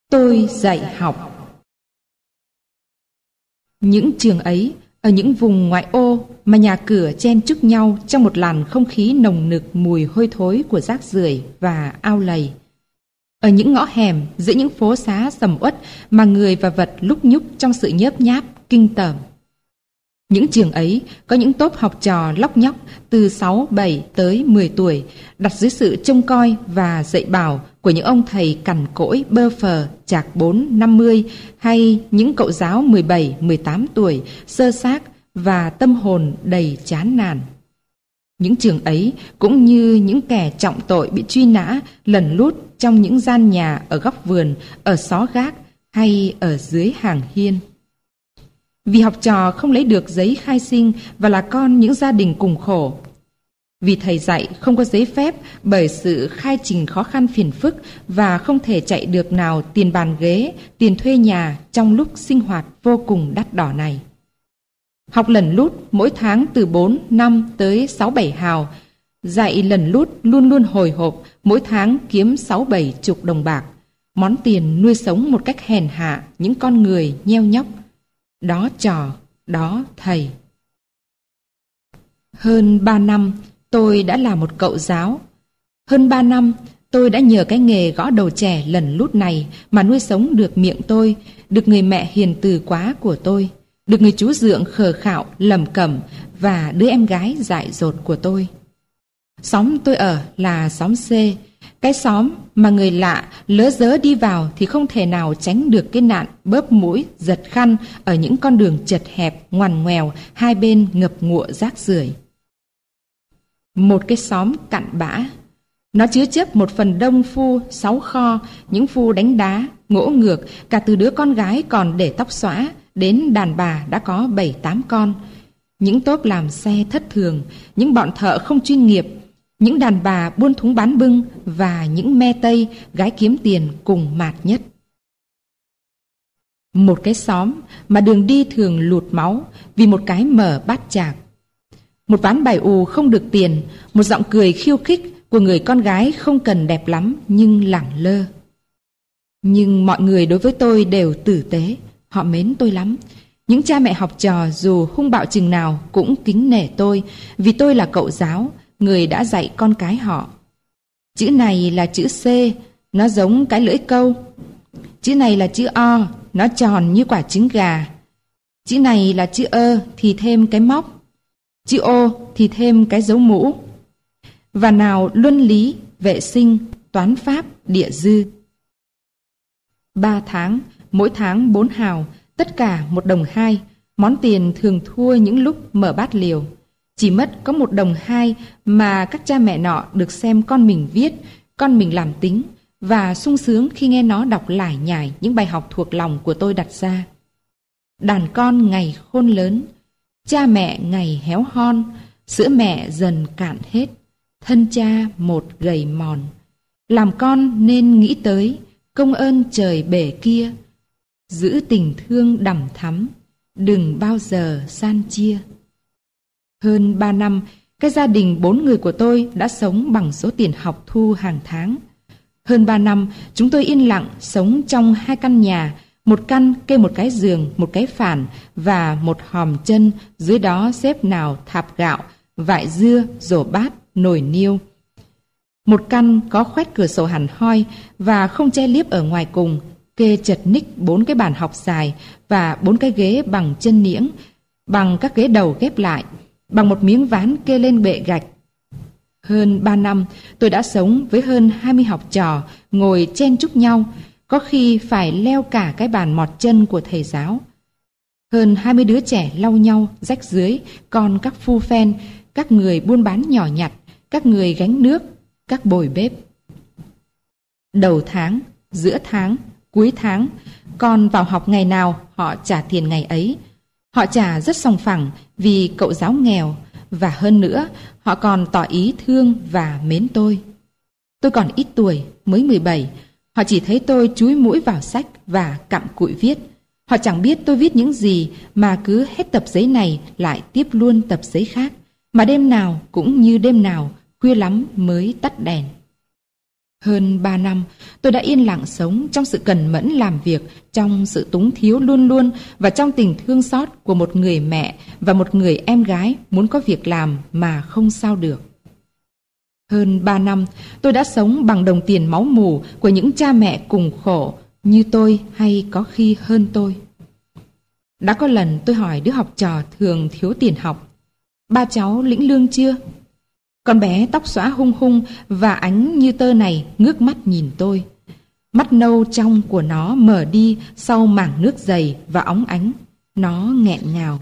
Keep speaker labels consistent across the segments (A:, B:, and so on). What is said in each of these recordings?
A: Tôi dạy học. Những trường ấy, ở những vùng ngoại ô mà nhà cửa chen chúc nhau trong một làn không khí nồng nực mùi hôi thối của rác rưởi và ao lầy. Ở những ngõ hẻm giữa những phố xá sầm uất mà người và vật lúc nhúc trong sự nhớp nháp, kinh tởm. Những trường ấy có những tốp học trò lóc nhóc từ 6, 7 tới 10 tuổi, đặt dưới sự trông coi và dạy bảo của những ông thầy cằn cỗi bơ phờ chạc 4, 50 hay những cậu giáo 17, 18 tuổi xơ xác và tâm hồn đầy chán nản. Những trường ấy cũng như những kẻ trọng tội bị truy nã lẩn lút trong những gian nhà ở góc vườn, ở xó gác hay ở dưới hàng hiên. Vì học trò không lấy được giấy khai sinh và là con những gia đình cùng khổ. Vì thầy dạy không có giấy phép bởi sự khai trình khó khăn phiền phức và không thể chạy được nào tiền bàn ghế, tiền thuê nhà trong lúc sinh hoạt vô cùng đắt đỏ này. Học lẩn lút mỗi tháng từ 4, 5 tới 6, 7 hào. Dạy lẩn lút luôn luôn hồi hộp, mỗi tháng kiếm 6, 7 chục đồng bạc. Món tiền nuôi sống một cách hèn hạ những con người nheo nhóc. Đó trò, đó thầy. Hơn 3 năm, tôi đã là một cậu giáo. Hơn 3 năm, tôi đã nhờ cái nghề gõ đầu trẻ lẩn lút này mà nuôi sống được miệng tôi, được người mẹ hiền từ quá của tôi, được người chú dượng khờ khạo, lầm cẩm và đứa em gái dại dột của tôi. Xóm tôi ở là xóm C, cái xóm mà người lạ lớ dớ đi vào thì không thể nào tránh được cái nạn bớp mũi, giật khăn ở những con đường chật hẹp, ngoằn ngoèo, hai bên ngập ngụa rác rưởi. Một cái xóm cặn bã. Nó chứa chấp một phần đông phu 6 kho, những phu đánh đá, ngỗ ngược, cả từ đứa con gái còn để tóc xõa, đến đàn bà đã có 7, 8 con. Những tốp làm xe thất thường, những bọn thợ không chuyên nghiệp, những đàn bà buôn thúng bán bưng và những me tây gái kiếm tiền cùng mạt nhất. Một cái xóm mà đường đi thường lụt máu vì một cái mở bát chạc. Một ván bài ù không được tiền, một giọng cười khiêu khích của người con gái không cần đẹp lắm nhưng lẳng lơ. Nhưng mọi người đối với tôi đều tử tế, họ mến tôi lắm. Những cha mẹ học trò dù hung bạo chừng nào cũng kính nể tôi vì tôi là cậu giáo, người đã dạy con cái họ. Chữ này là chữ C, nó giống cái lưỡi câu. Chữ này là chữ O, nó tròn như quả trứng gà. Chữ này là chữ ơ thì thêm cái móc. Chữ O thì thêm cái dấu mũ. Và nào luân lý, vệ sinh, toán pháp, địa dư. 3 tháng, mỗi tháng 4 hào, tất cả 1 đồng 2. Món tiền thường thua những lúc mở bát liều. Chỉ mất có 1 đồng 2 mà các cha mẹ nọ được xem con mình viết, con mình làm tính và sung sướng khi nghe nó đọc lải nhải những bài học thuộc lòng của tôi đặt ra. Đàn con ngày khôn lớn, cha mẹ ngày héo hon, sữa mẹ dần cạn hết, thân cha một gầy mòn. Làm con nên nghĩ tới công ơn trời bể kia, giữ tình thương đằm thắm, đừng bao giờ san chia. Hơn 3 năm, cái gia đình 4 người của tôi đã sống bằng số tiền học thu hàng tháng. Hơn 3 năm, chúng tôi yên lặng sống trong 2 căn nhà, một căn kê một cái giường, một cái phản và một hòm chân, dưới đó xếp nào thạp gạo, vại dưa, rổ bát, nồi niêu. Một căn có khoét cửa sổ hẳn hoi và không che liếp ở ngoài cùng, kê chật ních 4 cái bàn học dài và 4 cái ghế bằng chân niễng, bằng các ghế đầu ghép lại, bằng một miếng ván kê lên bệ gạch. Hơn 3 năm, tôi đã sống với hơn 20 học trò ngồi chen chúc nhau, có khi phải leo cả cái bàn mọt chân của thầy giáo. Hơn 20 đứa trẻ lau nhau, rách rưới, còn các phu phen, các người buôn bán nhỏ nhặt, các người gánh nước, các bồi bếp. Đầu tháng, giữa tháng, cuối tháng, còn vào học ngày nào họ trả tiền ngày ấy. Họ trả rất sòng phẳng vì cậu giáo nghèo, và hơn nữa họ còn tỏ ý thương và mến tôi. Tôi còn ít tuổi, mới 17, họ chỉ thấy tôi chúi mũi vào sách và cặm cụi viết. Họ chẳng biết tôi viết những gì mà cứ hết tập giấy này lại tiếp luôn tập giấy khác, mà đêm nào cũng như đêm nào, khuya lắm mới tắt đèn. Hơn 3 năm, tôi đã yên lặng sống trong sự cần mẫn làm việc, trong sự túng thiếu luôn luôn và trong tình thương xót của một người mẹ và một người em gái muốn có việc làm mà không sao được. Hơn 3 năm, tôi đã sống bằng đồng tiền máu mủ của những cha mẹ cùng khổ như tôi hay có khi hơn tôi. Đã có lần tôi hỏi đứa học trò thường thiếu tiền học: ba cháu lĩnh lương chưa? Con bé tóc xõa hung hung và ánh như tơ này ngước mắt nhìn tôi. Mắt nâu trong của nó mở đi sau mảng nước dày và óng ánh. Nó nghẹn ngào: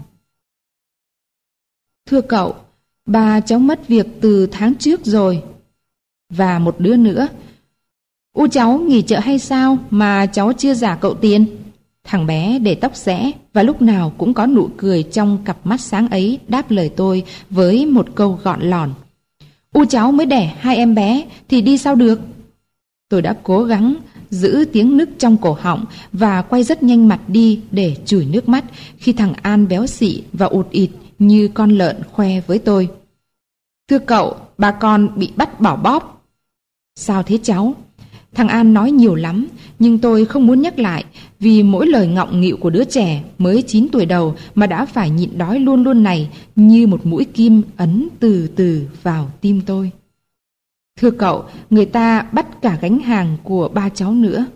A: thưa cậu, ba cháu mất việc từ tháng trước rồi. Và một đứa nữa: u cháu nghỉ chợ hay sao mà cháu chưa trả cậu tiền? Thằng bé để tóc rẽ và lúc nào cũng có nụ cười trong cặp mắt sáng ấy đáp lời tôi với một câu gọn lỏn: u cháu mới đẻ 2 em bé thì đi sao được. Tôi đã cố gắng giữ tiếng nức trong cổ họng và quay rất nhanh mặt đi để chùi nước mắt khi thằng An béo xị và ụt ịt như con lợn khoe với tôi: thưa cậu, bà con bị bắt bỏ bóp. Sao thế cháu? Thằng An nói nhiều lắm, nhưng tôi không muốn nhắc lại vì mỗi lời ngọng nghịu của đứa trẻ mới 9 tuổi đầu mà đã phải nhịn đói luôn luôn này như một mũi kim ấn từ từ vào tim tôi. Thưa cậu, người ta bắt cả gánh hàng của ba cháu nữa.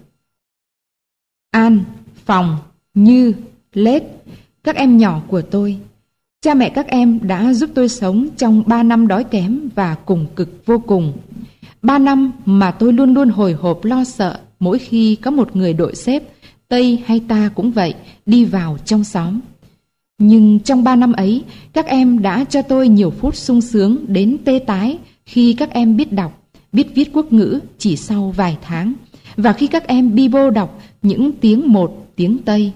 A: An, Phòng, Như, Lết, các em nhỏ của tôi. Cha mẹ các em đã giúp tôi sống trong 3 năm đói kém và cùng cực vô cùng. 3 năm mà tôi luôn luôn hồi hộp lo sợ mỗi khi có một người đội xếp, Tây hay ta cũng vậy, đi vào trong xóm. Nhưng trong 3 năm ấy, các em đã cho tôi nhiều phút sung sướng đến tê tái khi các em biết đọc, biết viết quốc ngữ chỉ sau vài tháng, và khi các em bi bô đọc những tiếng một, tiếng Tây.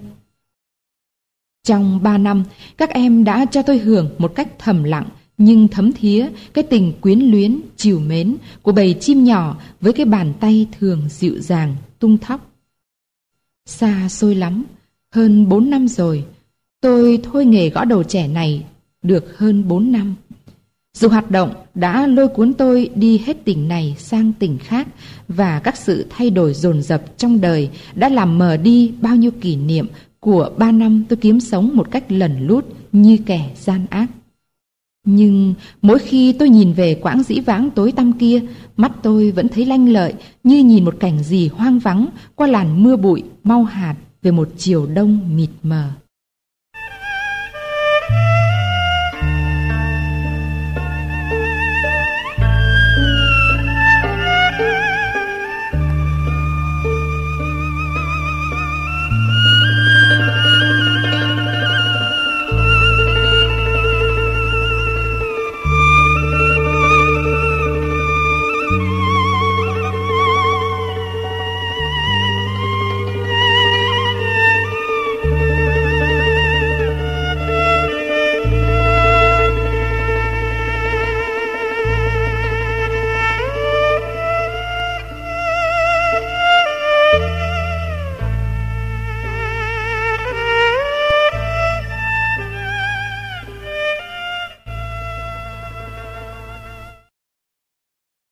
A: Trong 3 năm, các em đã cho tôi hưởng một cách thầm lặng nhưng thấm thía cái tình quyến luyến, trìu mến của bầy chim nhỏ với cái bàn tay thường dịu dàng, tung thóc. Xa xôi lắm, hơn 4 năm rồi, tôi thôi nghề gõ đầu trẻ này được hơn 4 năm. Dù hoạt động đã lôi cuốn tôi đi hết tỉnh này sang tỉnh khác và các sự thay đổi dồn dập trong đời đã làm mờ đi bao nhiêu kỷ niệm của 3 năm tôi kiếm sống một cách lẩn lút như kẻ gian ác. Nhưng mỗi khi tôi nhìn về quãng dĩ vãng tối tăm kia, mắt tôi vẫn thấy lanh lợi như nhìn một cảnh gì hoang vắng qua làn mưa bụi mau hạt về một chiều đông mịt mờ.